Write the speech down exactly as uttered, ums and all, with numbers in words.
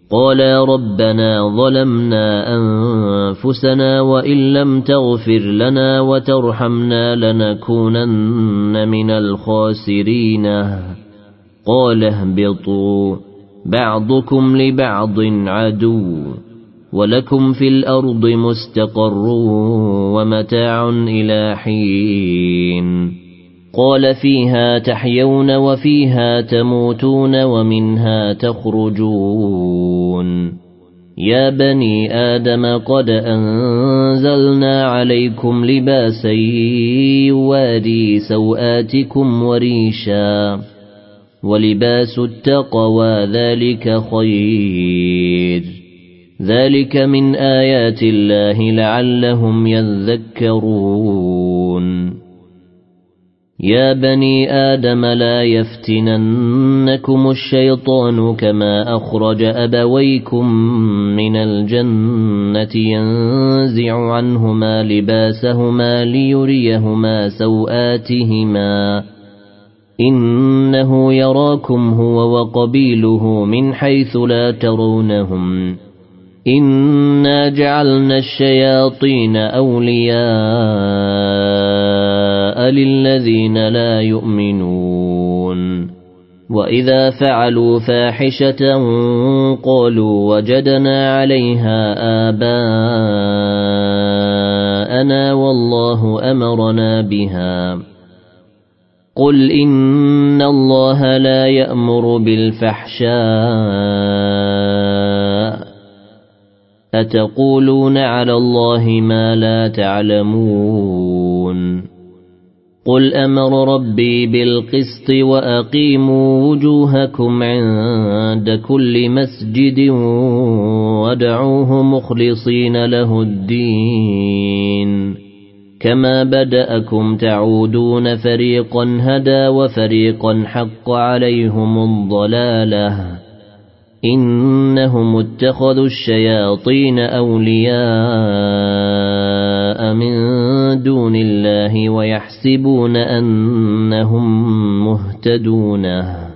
قالا ربنا ظلمنا أنفسنا وإن لم تغفر لنا وترحمنا لنكونن من الخاسرين قال اهبطوا بعضكم لبعض عدو ولكم في الأرض مستقر ومتاع إلى حين قال فيها تحيون وفيها تموتون ومنها تخرجون يا بني آدم قد أنزلنا عليكم لباسا يواري سوآتكم وريشا ولباس التقوى ذلك خير ذلك من آيات الله لعلهم يذكرون يا بني آدم لا يفتننكم الشيطان كما أخرج أبويكم من الجنة ينزع عنهما لباسهما ليريهما سوآتهما إنه يراكم هو وقبيله من حيث لا ترونهم إنا جعلنا الشياطين أولياء للذين لا يؤمنون وإذا فعلوا فاحشة قالوا وجدنا عليها آباءنا والله أمرنا بها قل إن الله لا يأمر بالفحشاء أتقولون على الله ما لا تعلمون قل أمر ربي بالقسط وأقيموا وجوهكم عند كل مسجد وادعوه مخلصين له الدين كما بدأكم تعودون فريقا هدى وفريقا حق عليهم الضلالة إنهم اتخذوا الشياطين أولياء من دون الله ويحسبون أنهم مهتدون